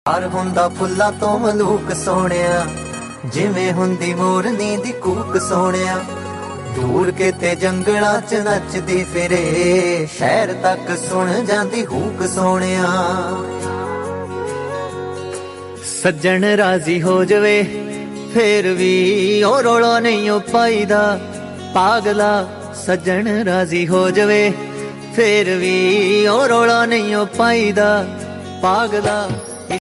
ਹਰ ਹੁੰਦਾ ਫੁੱਲਾਂ ਤੋਂ ਮਲੂਕ ਸੋਹਣਿਆ, ਜਿਵੇਂ ਹੁੰਦੀ ਮੋਰਨੀ ਦੀ ਕੂਕ ਸੋਹਣਿਆ। ਦੂਰ ਕਿਤੇ ਜੰਗਲਾਂ ਚ ਨੱਚਦੀ ਫਿਰੇ, ਸ਼ਹਿਰ ਤੱਕ ਸੁਣ ਜਾਂਦੀ ਹੂਕ ਸੋਹਣਿਆ। ਸੱਜਣ ਰਾਜ਼ੀ ਹੋ ਜਵੇ ਫੇਰ ਵੀ ਉਹ ਰੌਲਾ ਨਹੀਂ ਓ ਪਾਈਦਾ ਪਾਗਲਾ। ਸੱਜਣ ਰਾਜ਼ੀ ਹੋ ਜਵੇ ਫੇਰ ਵੀ ਉਹ ਰੌਲਾ ਨਹੀਂ ਓ ਪਾਈਦਾ ਪਾਗਲਾ।